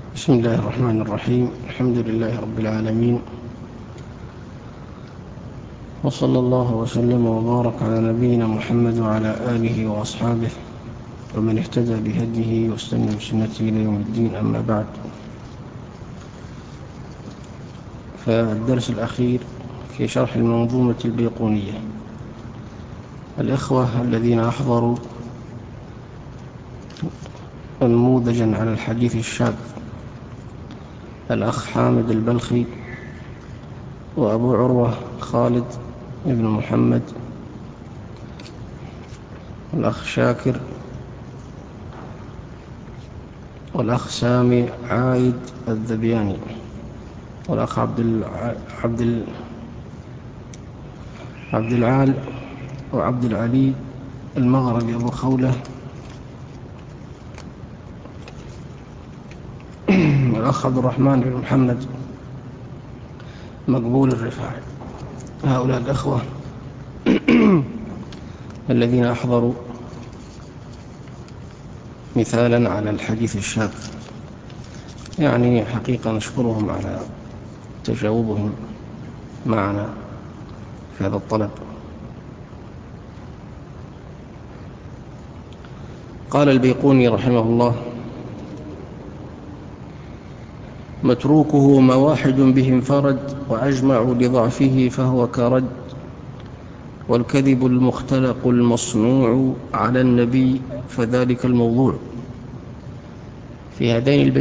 بسم الله الرحمن الرحيم. الحمد لله رب العالمين، وصلى الله وسلم وبارك على نبينا محمد وعلى آله وأصحابه ومن اهتدى بهديه واستنى بسنته إلى يوم الدين. أما بعد، فالدرس الأخير في شرح المنظومة البيقونية. الإخوة الذين أحضروا نموذجا على الحديث الشاذ، الأخ حامد البلخي وأبو عروة خالد ابن محمد، والأخ شاكر، والأخ سامي عايد الذبياني، والأخ عبد العال وعبد العلي المغربي أبو خولة، والأخ عبد الرحمن بن محمد مقبول الرفاعي. هؤلاء الأخوة الذين أحضروا مثالا على الحديث الشاذ، يعني حقيقة نشكرهم على تجاوبهم معنا في هذا الطلب. قال البيقوني رحمه الله: متروكه ما واحد به انفرد وأجمع لضعفه فهو كرد، والكذب المختلق المصنوع على النبي فذلك الموضوع. في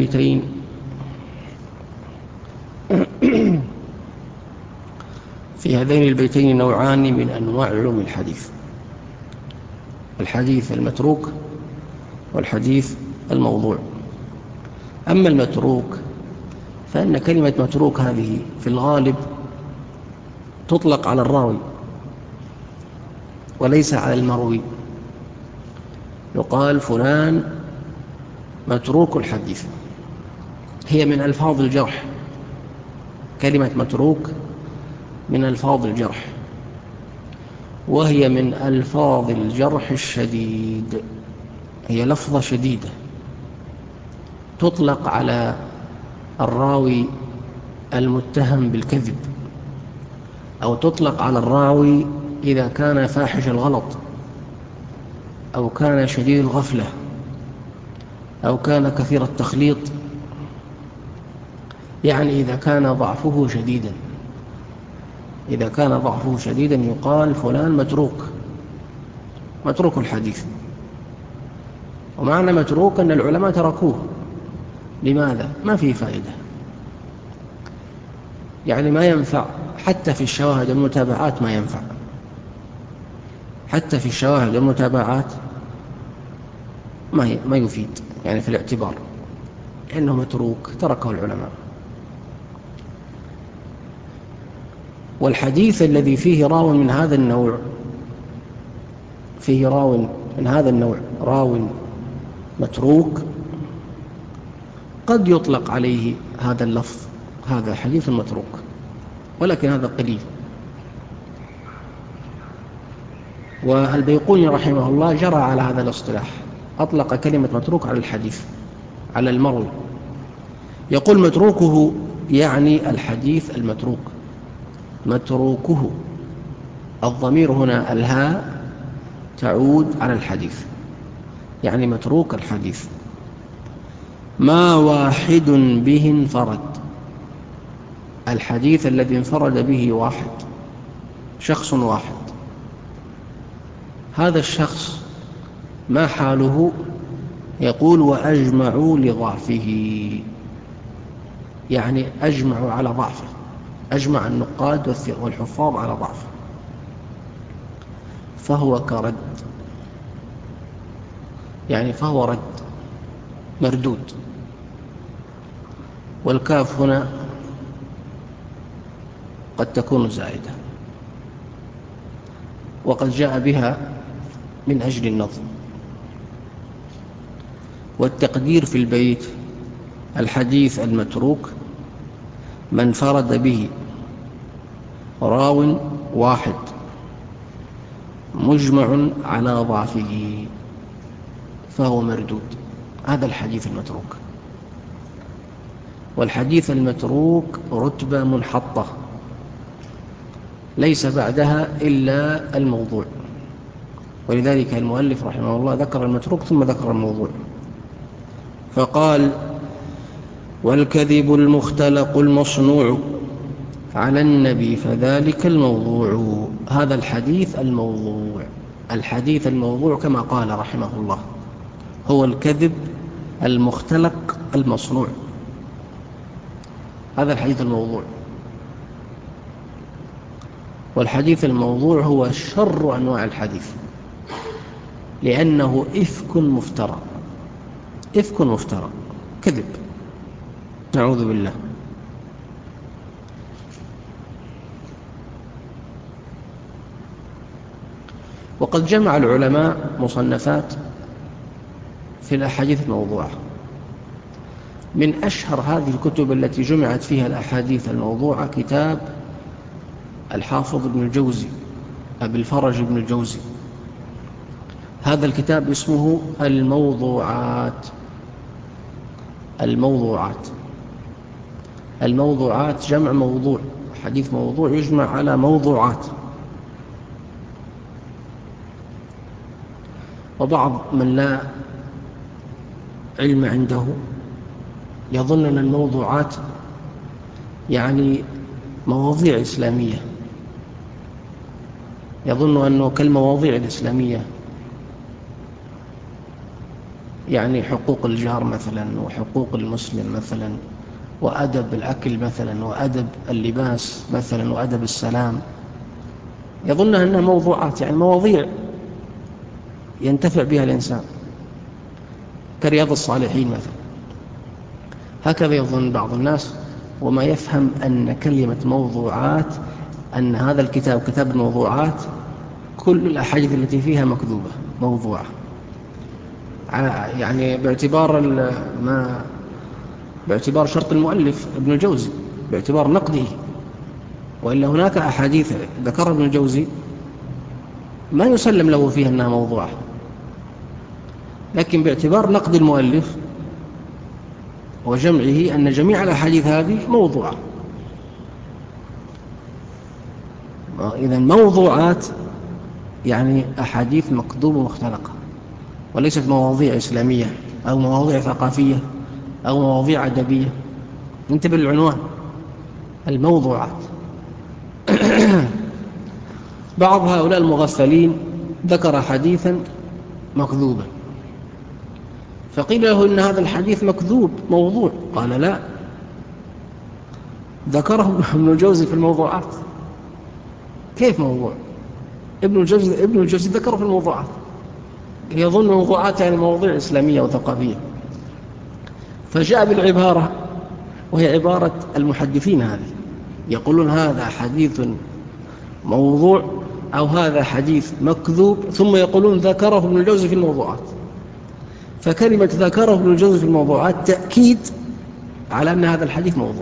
هذين البيتين نوعان من أنواع علوم الحديث: الحديث المتروك والحديث الموضوع. أما المتروك فإن كلمة متروك هذه في الغالب تطلق على الراوي وليس على المروي. يقال فلان متروك الحديث، هي من ألفاظ الجرح. كلمة متروك من ألفاظ الجرح، وهي من ألفاظ الجرح الشديد. هي لفظة شديدة تطلق على الراوي المتهم بالكذب، أو تطلق على الراوي إذا كان فاحش الغلط، أو كان شديد الغفلة، أو كان كثير التخليط، يعني إذا كان ضعفه شديدا يقال فلان متروك الحديث. ومعنى متروك أن العلماء تركوه. لماذا؟ ما فيه فائدة، يعني ما ينفع. حتى في الشواهد والمتابعات ما ينفع، حتى في الشواهد والمتابعات ما يفيد، يعني في الاعتبار، لأنه متروك تركه العلماء. والحديث الذي فيه راو من هذا النوع، راو متروك، قد يطلق عليه هذا اللفظ، هذا حديث متروك، ولكن هذا قليل. والبيقوني رحمه الله جرى على هذا الاصطلاح، أطلق كلمة متروك على الحديث، على المروي. يقول متروكه يعني الحديث المتروك. متروكه، الضمير هنا الهاء تعود على الحديث، يعني متروك الحديث. ما واحد به انفرد، الحديث الذي انفرد به واحد، شخص واحد. هذا الشخص ما حاله؟ يقول وأجمعوا لضعفه، يعني أجمعوا على ضعفه، أجمع النقاد والحفاظ على ضعفه، فهو كرد، يعني فهو رد، مردود. والكاف هنا قد تكون زائدة، وقد جاء بها من أجل النظم. والتقدير في البيت: الحديث المتروك من انفرد به راو واحد مجمع على ضعفه فهو مردود. هذا الحديث المتروك. والحديث المتروك رتبة منحطة ليس بعدها إلا الموضوع، ولذلك المؤلف رحمه الله ذكر المتروك ثم ذكر الموضوع، فقال: والكذب المختلق المصنوع على النبي فذلك الموضوع. هذا الحديث الموضوع. الحديث الموضوع كما قال رحمه الله هو الكذب المختلق المصنوع. هذا الحديث الموضوع. والحديث الموضوع هو شر أنواع الحديث، لأنه إفك مفترى. إفك مفترى، كذب، نعوذ بالله. وقد جمع العلماء مصنفات في الأحاديث الموضوعة. من أشهر هذه الكتب التي جمعت فيها الأحاديث الموضوعة كتاب الحافظ ابن الجوزي، أبي الفرج ابن الجوزي. هذا الكتاب اسمه الموضوعات. الموضوعات، الموضوعات جمع موضوع، حديث موضوع يجمع على موضوعات. وبعض من لا علم عنده يظن أن الموضوعات يعني مواضيع إسلامية، يظن أنه كالمواضيع الإسلامية، يعني حقوق الجار مثلا، وحقوق المسلم مثلا، وأدب الأكل مثلا، وأدب اللباس مثلا، وأدب السلام. يظن أنها موضوعات، يعني مواضيع ينتفع بها الإنسان، كرياض الصالحين مثلا. هكذا يظن بعض الناس، وما يفهم أن كلمة موضوعات أن هذا الكتاب كتاب الموضوعات كل الأحاديث التي فيها مكذوبة موضوعة، يعني باعتبار شرط المؤلف ابن الجوزي، باعتبار نقده. وإلا هناك أحاديث ذكر ابن الجوزي ما يسلم له فيها أنها موضوعة، لكن باعتبار نقد المؤلف وجمعه أن جميع الأحاديث هذه موضوعة. إذن موضوعات يعني أحاديث مكذوبة مختلقة، وليست مواضيع إسلامية أو مواضيع ثقافية أو مواضيع أدبية. انتبه للعنوان، الموضوعات. بعض هؤلاء المغفلين ذكر حديثا مكذوبا، فقيل له إن هذا الحديث مكذوب موضوع، قال لا، ذكره ابن الجوزي في الموضوعات. كيف موضوع؟ ابن الجوزي ذكره في الموضوعات. يظن موضوعات يعني مواضيع إسلامية وثقافية، فجاء بالعبارة، وهي عبارة المحدثين هذه، يقولون هذا حديث موضوع أو هذا حديث مكذوب، ثم يقولون ذكره ابن الجوزي في الموضوعات. فكلمة ذكره ابن الجوزي في الموضوعات تأكيد على أن هذا الحديث موضوع.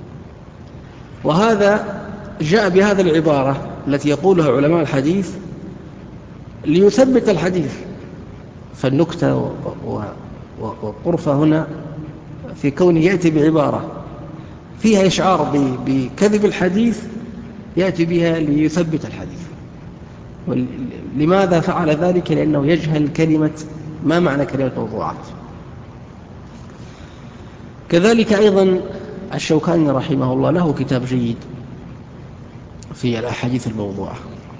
وهذا جاء بهذه العبارة التي يقولها علماء الحديث ليثبت الحديث. فالنكتة والطرفة هنا في كونه يأتي بعبارة فيها إشعار بكذب الحديث، يأتي بها ليثبت الحديث. لماذا فعل ذلك؟ لأنه يجهل كلمة، ما معنى كلمة موضوعات. كذلك أيضا الشوكاني رحمه الله له كتاب جيد في الأحاديث الموضوعة.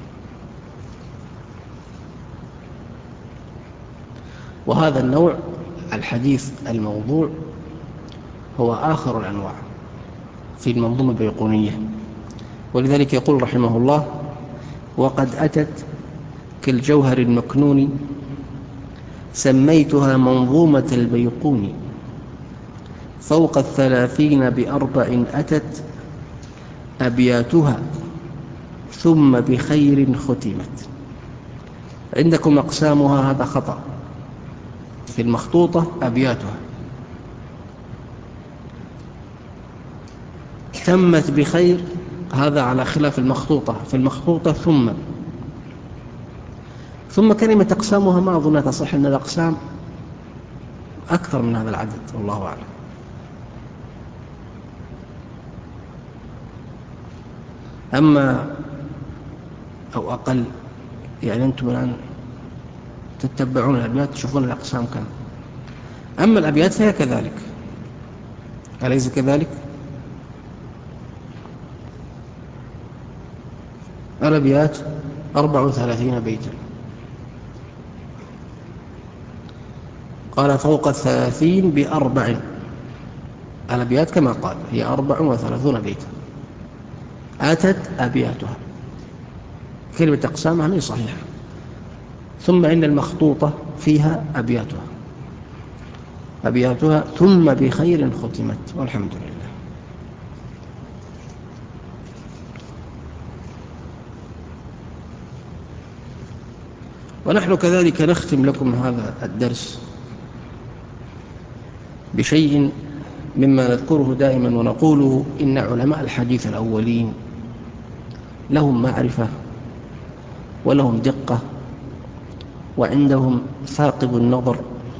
وهذا النوع الحديث الموضوع هو آخر الأنواع في المنظومة البيقونية. ولذلك يقول رحمه الله: وقد أتت كالجوهر المكنون سميتها منظومة البيقون، فوق 30 ب4 أتت أبياتها ثم بخير ختمت. عندكم أقسامها، هذا خطأ. في المخطوطة أبياتها، تمت بخير، هذا على خلاف المخطوطة. في المخطوطة ثم كلمة أقسامها ما أظن تصح، أن الأقسام أكثر من هذا العدد، والله أعلم. أما أو أقل، يعني أنتم الآن تتبعون الأبيات تشوفون الأقسام كم. أما الأبيات فهي كذلك، أليس كذلك؟ الأبيات 34 بيتا، قال فوق 30 ب4. الأبيات كما قال هي 34 بيتا، أتت أبياتها. كلمة أقسامها هي صحيحة. ثم إن المخطوطة فيها أبياتها ثم بخير ختمت والحمد لله. ونحن كذلك نختم لكم هذا الدرس بشيء مما نذكره دائما ونقوله: إن علماء الحديث الأولين لهم معرفة ولهم دقة وعندهم ثاقب النظر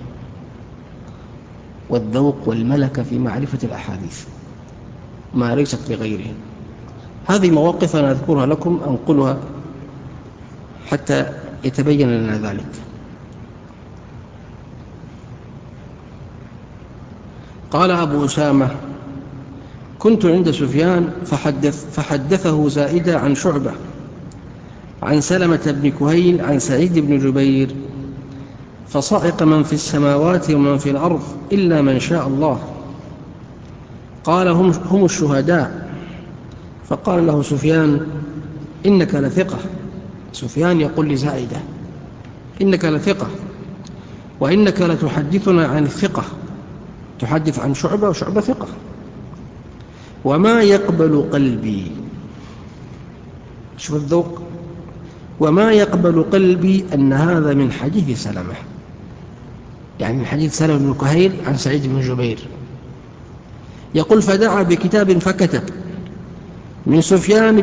والذوق والملكة في معرفة الأحاديث ما ليست لغيرهم. هذه مواقف أنا أذكرها لكم أنقلها حتى يتبين لنا ذلك. قال أبو أسامة: كنت عند سفيان فحدثه زائدة عن شعبة عن سلمة بن كهيل عن سعيد بن جبير، فصعق من في السماوات ومن في الأرض إلا من شاء الله. قال: هم الشهداء. فقال له سفيان: إنك لثقة. سفيان يقول لزائدة: إنك لثقة، وإنك لتحدثنا عن الثقة، تحدث عن شعبة وشعبة ثقة. وما يقبل قلبي، شوف الذوق، وما يقبل قلبي أن هذا من حديث سلمة، يعني من حديث سلمة بن كهيل عن سعيد بن جبير. يقول: فدعا بكتاب فكتب من سفيان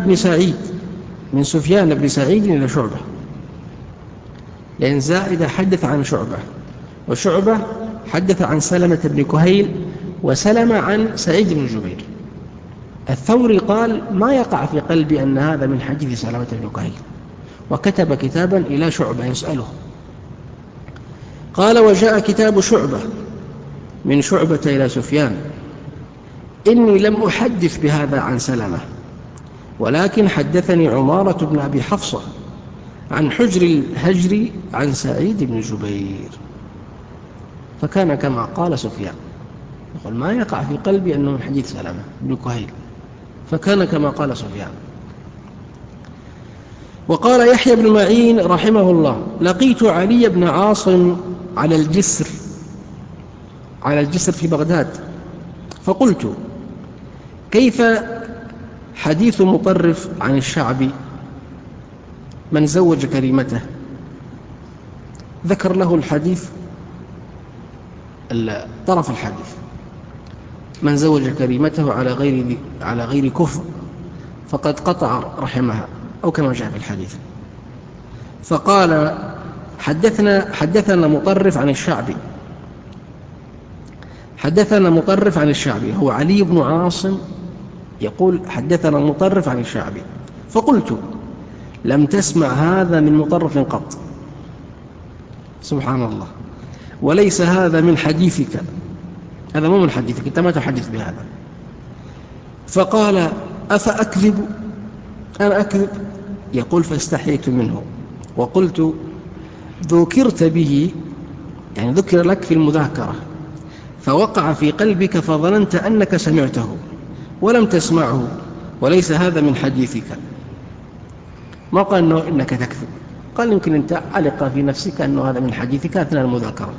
بن سعيد إلى شعبة، لأن زائدة حدث عن شعبة، وشعبة حدث عن سلمة بن كهيل، وسلمة عن سعيد بن جبير. الثوري قال: ما يقع في قلبي أن هذا من حديث سلمة بن كهيل، وكتب كتابا إلى شعبة يسأله. قال: وجاء كتاب شعبة من شعبة إلى سفيان: إني لم أحدث بهذا عن سلمة، ولكن حدثني عمارة بن أبي حفصة عن حجر الهجر عن سعيد بن جبير. فكان كما قال سفيان، يقول: ما يقع في قلبي أنه من حديث سلمة بن كهيل، فكان كما قال سفيان. وقال يحيى بن معين رحمه الله: لقيت علي بن عاصم على الجسر في بغداد، فقلت: كيف حديث مطرف عن الشعبي من زوج كريمته؟ ذكر له الحديث، طرف الحديث: من زوج كريمته على غير كفر فقد قطع رحمها، أو كما جاء في الحديث. فقال: حدثنا مطرف عن الشعبي، هو علي بن عاصم يقول: حدثنا مطرف عن الشعبي. فقلت: لم تسمع هذا من مطرف قط. سبحان الله، وليس هذا من حديثك، هذا مو من حديثك، أنت ما تحدث بهذا. فقال: أفأكذب؟ أنا أكذب؟ يقول: فاستحيت منه وقلت: ذكرت به، يعني ذكر لك في المذاكرة، فوقع في قلبك فظننت أنك سمعته ولم تسمعه، وليس هذا من حديثك. ما قال إنك تكذب، قال: يمكن أنت علق في نفسك أنه هذا من حديثك أثناء المذاكرة.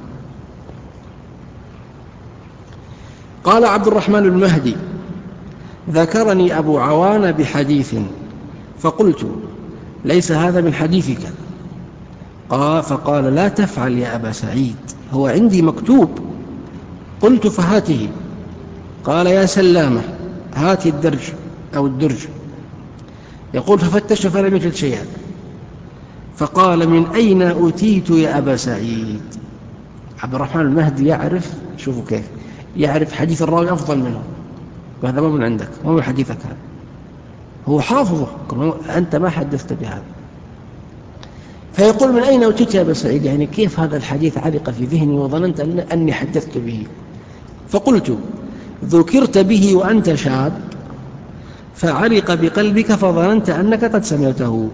قال عبد الرحمن المهدي: ذكرني أبو عوان بحديث فقلت: ليس هذا من حديثك. فقال: لا تفعل يا أبا سعيد، هو عندي مكتوب. قلت: فهاته. قال: يا سلامة، هات الدرج أو الدرج. يقول: ففتش فلم يجد شيئا، فقال: من أين أتيت يا أبا سعيد؟ عبد الرحمن المهدي يعرف، شوفوا كيف يعرف حديث الراوي أفضل منه، وهذا ما من عندك، ما من حديثك هذا، هو حافظه، أنت ما حدثت بهذا. فيقول: من أين أوتيت يا أبا سعيد؟ يعني كيف هذا الحديث علق في ذهني وظننت أني حدثت به؟ فقلت: ذكرت به وأنت شاب فعلق بقلبك فظننت أنك قد سمعته.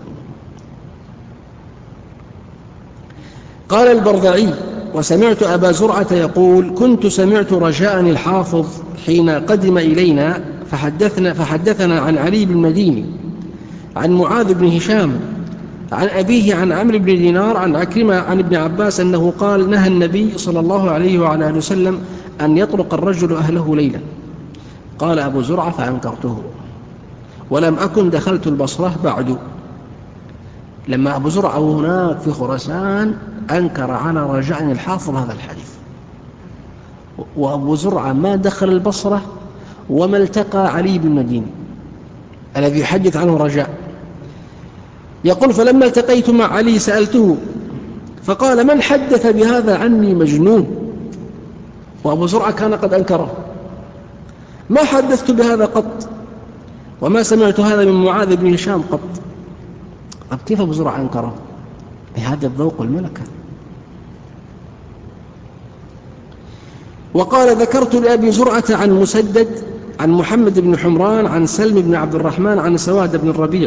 قال البرذعي: وسمعت أبا زرعة يقول: كنت سمعت رجاء الحافظ حين قدم إلينا فحدثنا عن علي بن المديني عن معاذ بن هشام عن أبيه عن عمرو بن دينار عن عكرمة عن ابن عباس أنه قال: نهى النبي صلى الله عليه وعلى آله وسلم أن يطرق الرجل أهله ليلا. قال أبو زرعة: فأنكرته، ولم أكن دخلت البصرة بعد. لما أبو زرعة هناك في خراسان أنكر على رجاء الحافظ هذا الحديث، وأبو زرعة ما دخل البصرة وما التقى علي بن المديني الذي يحدث عنه رجاء. يقول: فلما التقيت مع علي سألته فقال: من حدث بهذا عني مجنون؟ وأبو زرعة كان قد أنكره: ما حدثت بهذا قط، وما سمعت هذا من معاذ بن هشام قط. طب كيف أبو زرعة أنكره؟ بهذا الذوق والملكة. وقال: ذكرت لأبي زرعة عن مسدد عن محمد بن حمران عن سلم بن عبد الرحمن عن سواد بن الربيع: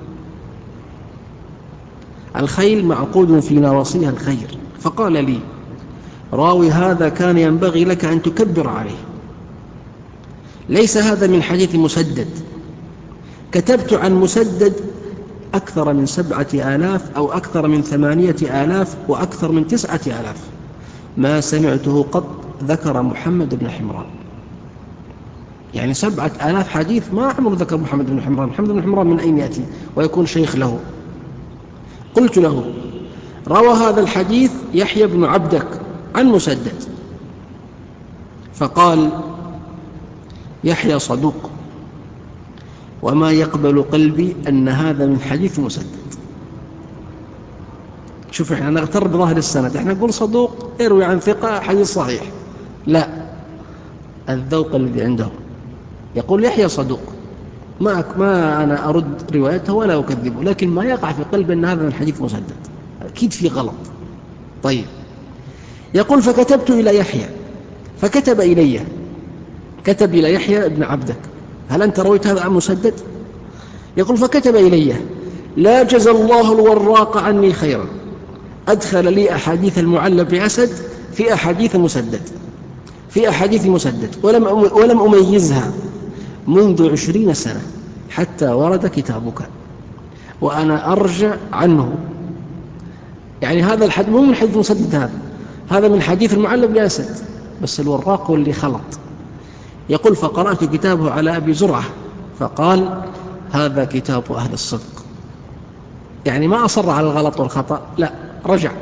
الخيل معقود في نواصيها الخير. فقال لي: راوي هذا كان ينبغي لك أن تكبر عليه، ليس هذا من حديث مسدد. كتبت عن مسدد أكثر من 7,000 أو أكثر من 8,000 وأكثر من 9,000، ما سمعته قط ذكر محمد بن حمران. يعني 7,000 حديث ما عمر ذكر محمد بن حمران. محمد بن حمران من أين يأتي ويكون شيخ له؟ قلت له: روى هذا الحديث يحيى بن عبدك عن مسدد. فقال: يحيى صدوق، وما يقبل قلبي أن هذا من حديث مسدد. شوف، احنا نغتر بظاهر السند، احنا نقول صدوق يروي عن ثقة حديث صحيح. لا، الذوق الذي عندهم يقول يحيى صدوق، ما أنا أرد روايته ولا أكذبه، لكن ما يقع في قلبي أن هذا من حديث مسدد، أكيد في غلط. طيب، يقول: فكتبت إلى يحيى فكتب إلي، كتب إلى يحيى ابن عبدك: هل أنت رويت هذا عن مسدد؟ يقول: فكتب إلي: لا جزى الله الوراق عني خيرا، أدخل لي أحاديث المعلى بن أسد في أحاديث مسدد ولم أميزها منذ 20 سنة حتى ورد كتابك وأنا أرجع عنه. يعني هذا الحديث مو من حديث مسدد، هذا من حديث المعلى بن أسد، بس الوراق هو اللي خلط. يقول: فقرأت كتابه على أبي زرعة فقال: هذا كتاب أهل الصدق. يعني ما أصر على الغلط والخطأ، لا، رجع.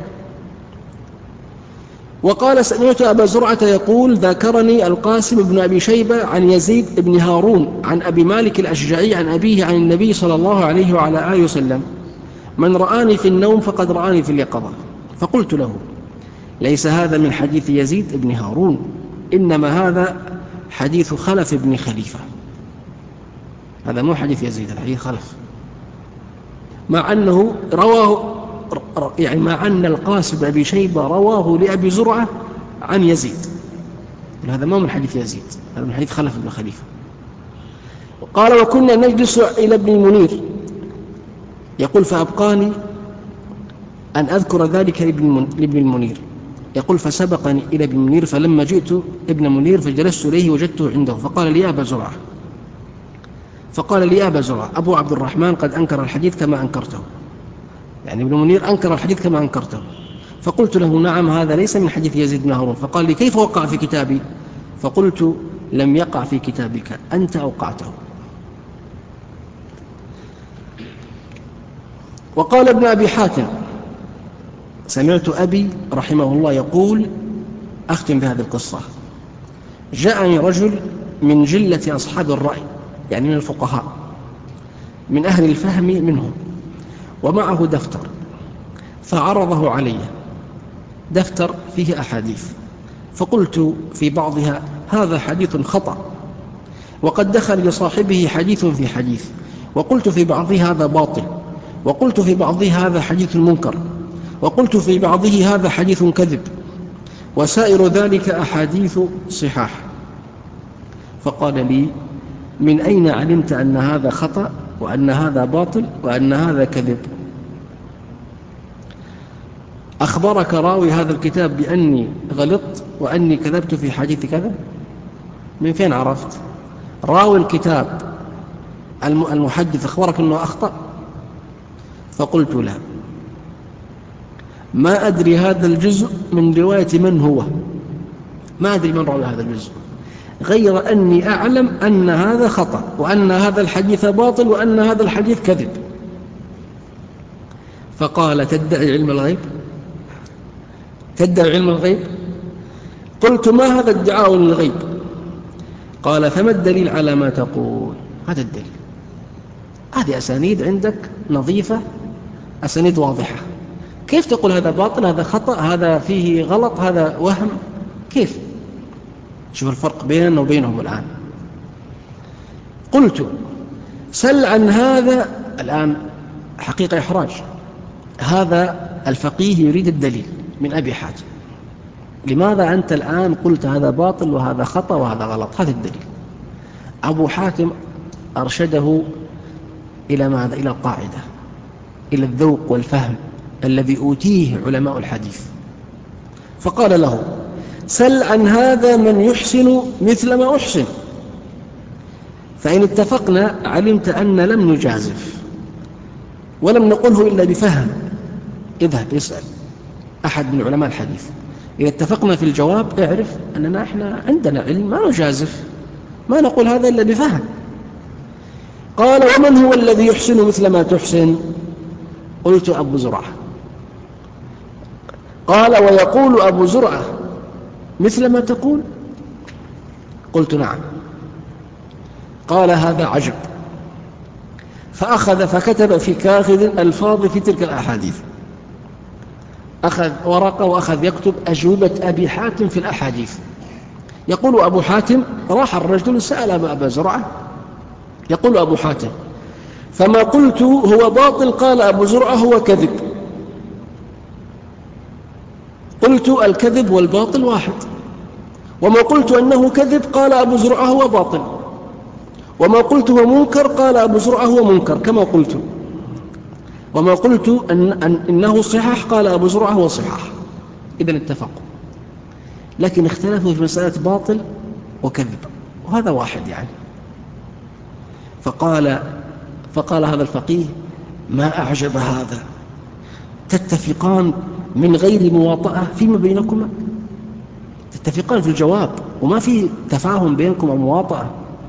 وقال: سمعت أبا زرعة يقول: ذكرني القاسم بن أبي شيبة عن يزيد بن هارون عن أبي مالك الأشجعي عن أبيه عن النبي صلى الله عليه وعلى آله وسلم: من رآني في النوم فقد رآني في اليقظة. فقلت له: ليس هذا من حديث يزيد بن هارون، إنما هذا حديث خلف بن خليفة، هذا مو حديث يزيد، الحديث خلف. مع أنه رواه، يعني مع أن القاسم بن أبي شيبة رواه لأبي زرعة عن يزيد، هذا ما من حديث يزيد، هذا من حديث خلف بن خليفة. قال: وكنا نجلس إلى ابن المنير. يقول: فأبقاني أن أذكر ذلك لابن المنير. يقول: فسبقني إلى ابن المنير، فلما جئت ابن منير فجلست إليه وجدته عنده، فقال لي: يا أبا زرعة أبو عبد الرحمن قد أنكر الحديث كما أنكرته. يعني ابن منير أنكر الحديث كما أنكرته. فقلت له: نعم، هذا ليس من حديث يزيد بن هارون. فقال لي: كيف وقع في كتابي؟ فقلت: لم يقع في كتابك، أنت أوقعته. وقال ابن أبي حاتم: سمعت أبي رحمه الله يقول، أختم بهذه القصة: جاءني رجل من جلة أصحاب الرأي، يعني من الفقهاء، من أهل الفهم منهم، ومعه دفتر، فعرضه علي، دفتر فيه أحاديث، فقلت في بعضها: هذا حديث خطأ، وقد دخل لصاحبه حديث في حديث، وقلت في بعضه هذا باطل، وقلت في بعضه هذا حديث منكر، وقلت في بعضه هذا حديث كذب، وسائر ذلك أحاديث صحاح. فقال لي: من أين علمت أن هذا خطأ وأن هذا باطل وأن هذا كذب؟ أخبرك راوي هذا الكتاب بأني غلطت وأني كذبت في حديث كذا؟ من فين عرفت؟ راوي الكتاب المحدث أخبرك أنه أخطأ؟ فقلت: لا، ما أدري هذا الجزء من رواية من هو، ما أدري من روى هذا الجزء، غير أني أعلم أن هذا خطأ وأن هذا الحديث باطل وأن هذا الحديث كذب. فقال: تدعي علم الغيب؟ تدعي علم الغيب؟ قلت: ما هذا الدعاء للغيب؟ قال: فما الدليل على ما تقول؟ هذا الدليل، هذه أسانيد عندك نظيفة، أسانيد واضحة، كيف تقول هذا باطل، هذا خطأ، هذا فيه غلط، هذا وهم؟ كيف؟ شوف الفرق بيننا وبينهم الآن. قلت: سل عن هذا. الآن حقيقة إحراج، هذا الفقيه يريد الدليل من أبي حاتم، لماذا أنت الآن قلت هذا باطل وهذا خطأ وهذا غلط؟ هذا الدليل. أبو حاتم أرشده إلى ماذا؟ إلى القاعدة، إلى الذوق والفهم الذي أوتيه علماء الحديث. فقال له: سل عن هذا من يحسن مثل ما أحسن، فإن اتفقنا علمت أن لم نجازف ولم نقله إلا بفهم. اذهب اسأل أحد من علماء الحديث، إذا اتفقنا في الجواب اعرف أننا إحنا عندنا علم، ما نجازف، ما نقول هذا إلا بفهم. قال: ومن هو الذي يحسن مثل ما تحسن؟ قلت: أبو زرعة. قال: ويقول أبو زرعة مثل ما تقول؟ قلت: نعم. قال: هذا عجب. فأخذ فكتب في كاغذ الفاظ في تلك الأحاديث، أخذ ورقة وأخذ يكتب أجوبة أبي حاتم في الأحاديث. يقول أبو حاتم: راح الرجل سأل أبا زرعة، يقول أبو حاتم: فما قلت هو باطل قال أبو زرعة هو كذب. قلت: الكذب والباطل واحد. وما قلت أنه كذب قال أبو زرعة هو باطل، وما قلت هو منكر قال أبو زرعة هو منكر كما قلت، وما قلت إنه صحاح قال أبو زرعة هو صحاح. إذن اتفقوا، لكن اختلفوا في مسألة باطل وكذب، وهذا واحد يعني. فقال هذا الفقيه: ما أعجب هذا، تتفقان من غير مواطأة فيما بينكما، تتفقان في الجواب وما في تفاهم بينكم ومواطأة.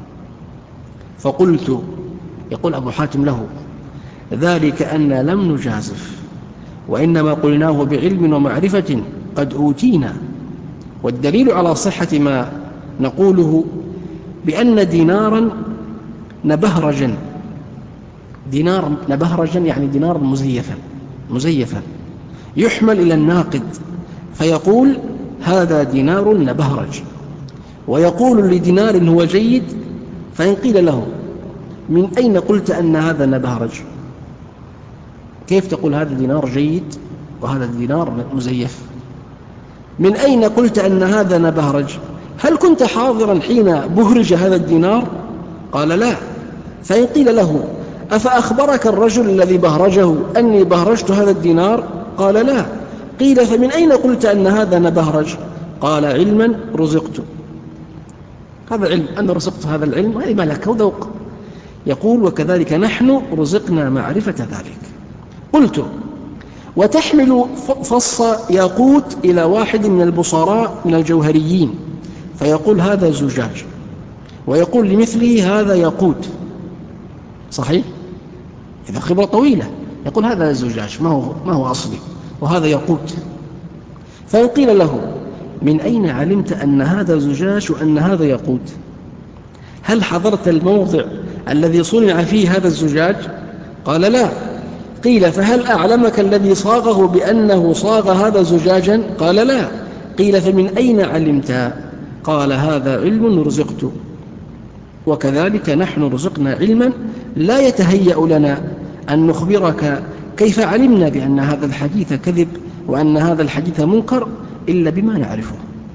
فقلت، يقول أبو حاتم له: ذلك أن لم نجازف، وإنما قلناه بعلم ومعرفة قد أوتينا، والدليل على صحة ما نقوله بأن دينارا نبهرجا، دينار نبهرجا يعني دينار مزيفا يحمل إلى الناقد فيقول هذا دينار نبهرج، ويقول لدينار هو جيد، فإن قيل له: من أين قلت أن هذا نبهرج؟ كيف تقول هذا دينار جيد وهذا دينار مزيف؟ من أين قلت أن هذا نبهرج؟ هل كنت حاضرا حين بهرج هذا الدينار؟ قال: لا. فإن قيل له: أفأخبرك الرجل الذي بهرجه أني بهرجت هذا الدينار؟ قال: لا. قيل: فمن أين قلت أن هذا نبهرج؟ قال: علما رزقت. هذا علم، أنا رزقت هذا العلم، هذه ملكة وذوق. يقول: وكذلك نحن رزقنا معرفة ذلك. قلت: وتحمل فص ياقوت إلى واحد من البصراء من الجوهريين فيقول هذا زجاج، ويقول لمثله هذا ياقوت، صحيح؟ إذا خبرة طويلة يقول هذا زجاج ما هو أصلي، وهذا ياقوت. فإن قيل له: من أين علمت أن هذا زجاج وأن هذا ياقوت؟ هل حضرت الموضع الذي صنع فيه هذا الزجاج؟ قال: لا. قيل: فهل أعلمك الذي صاغه بأنه صاغ هذا زجاجا؟ قال: لا. قيل: فمن أين علمت؟ قال: هذا علم رزقت، وكذلك نحن رزقنا علما لا يتهيأ لنا أن نخبرك كيف علمنا بأن هذا الحديث كذب وأن هذا الحديث منكر إلا بما نعرفه.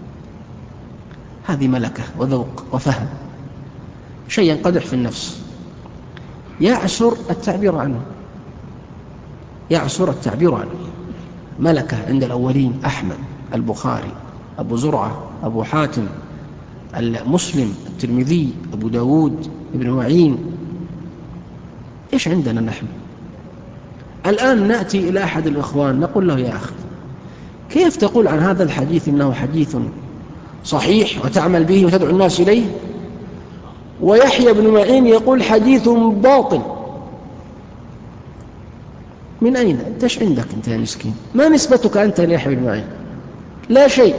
هذه ملكة وذوق وفهم، شيء ينقدح في النفس يعسر التعبير عنه، يعسر التعبير عنه. ملكة عند الأولين، أحمد، البخاري، أبو زرعة، أبو حاتم، مسلم، الترمذي، أبو داود، ابن معين. إيش عندنا نحن؟ الآن نأتي إلى أحد الإخوان نقول له: يا أخي، كيف تقول عن هذا الحديث إنه حديث صحيح وتعمل به وتدعو الناس إليه، ويحيى بن معين يقول حديث باطل؟ من أين؟ أنت إيش عندك أنت يا مسكين؟ ما نسبتك أنت ليحيى بن معين؟ لا شيء.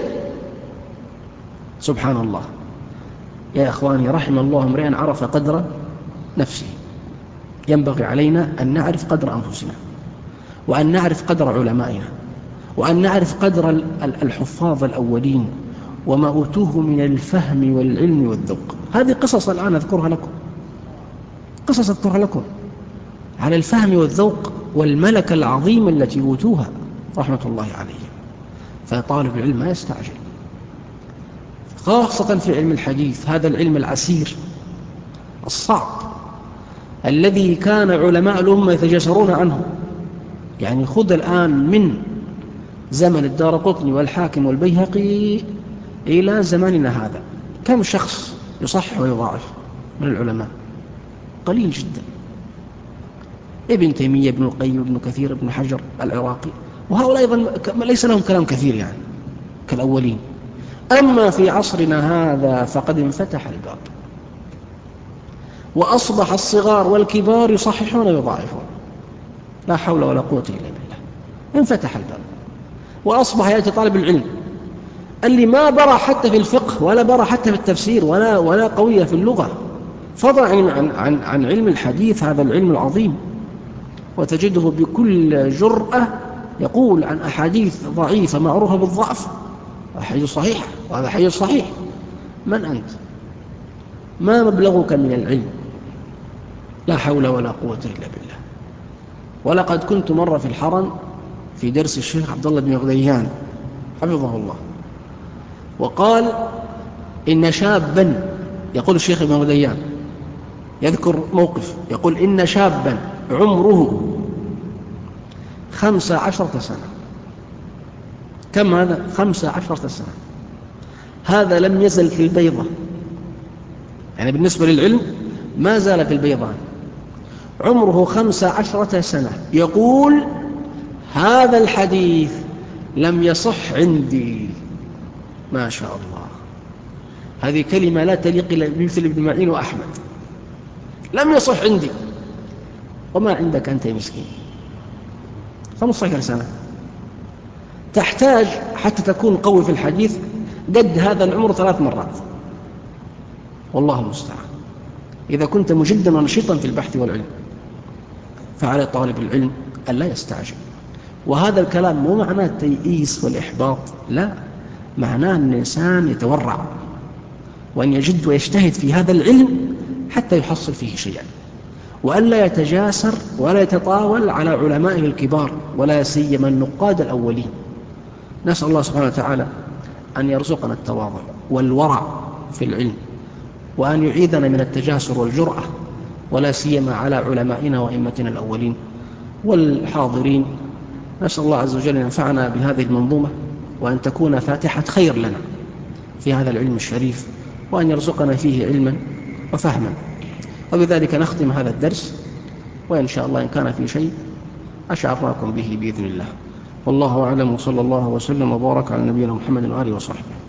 سبحان الله. يا أخواني، رحم الله امرئا عرف قدر نفسه. ينبغي علينا أن نعرف قدر أنفسنا، وأن نعرف قدر علمائنا، وأن نعرف قدر الحفاظ الأولين وما أوتوه من الفهم والعلم والذوق. هذه قصص الآن أذكرها لكم، قصص أذكرها لكم على الفهم والذوق والملكة العظيمة التي أوتوها رحمة الله عليهم. فطالب العلم ما يستعجل، خاصة في علم الحديث، هذا العلم العسير الصعب الذي كان علماء الأمة يتجاسرون عنه. يعني خذ الآن من زمن الدارقطني والحاكم والبيهقي إلى زماننا هذا، كم شخص يصحح ويضاعف من العلماء؟ قليل جدا. ابن تيمية، ابن القيم، ابن كثير، ابن حجر العراقي، وهؤلاء أيضا ليس لهم كلام كثير يعني كالأولين. أما في عصرنا هذا فقد انفتح الباب، وأصبح الصغار والكبار يصححون ويضاعفون، لا حول ولا قوة إلا بالله. انفتح الباب، وأصبح يأتي طالب العلم اللي ما برع حتى في الفقه ولا برع حتى في التفسير ولا قوية في اللغة، فضلا عن علم الحديث، هذا العلم العظيم، وتجده بكل جرأة يقول عن أحاديث ضعيفة معروفة بالضعف أحاديث صحيحة، وهذا حديث صحيح. من أنت؟ ما مبلغك من العلم؟ لا حول ولا قوة إلا بالله. ولقد كنت مرة في الحرم في درس الشيخ عبد الله بن غديان حفظه الله، وقال إن شابا، يقول الشيخ ابن غديان يذكر موقف، يقول إن شابا عمره 15 سنة. كم هذا؟ 15 سنة. هذا لم يزل في البيضة، يعني بالنسبة للعلم ما زال في البيضان. عمره 15 سنة يقول هذا الحديث لم يصح عندي. ما شاء الله، هذه كلمة لا تليق إلا بمثل ابن معين وأحمد. لم يصح عندي. وما عندك أنت يا مسكين؟ 15 سنة. تحتاج حتى تكون قوي في الحديث قد هذا العمر 3 مرات، والله المستعان، إذا كنت مجدا ونشيطا في البحث والعلم. فعلى طالب العلم أن لا يستعجل. وهذا الكلام مو معناه التيئيس والإحباط، لا، معناه أن الإنسان يتورع وأن يجد ويجتهد في هذا العلم حتى يحصل فيه شيئا، وأن لا يتجاسر ولا يتطاول على علمائه الكبار، ولا سيما النقاد الأولين. نسأل الله سبحانه وتعالى أن يرزقنا التواضع والورع في العلم، وأن يعيذنا من التجاسر والجرأة، ولا سيما على علمائنا وأئمتنا الأولين والحاضرين. نسأل الله عز وجل أن ينفعنا بهذه المنظومة، وأن تكون فاتحة خير لنا في هذا العلم الشريف، وأن يرزقنا فيه علما وفهما. وبذلك نختم هذا الدرس، وإن شاء الله إن كان في شيء أشعرناكم به بإذن الله. والله أعلم، وصلى الله وسلم وبارك على نبينا محمد وآله وصحبه.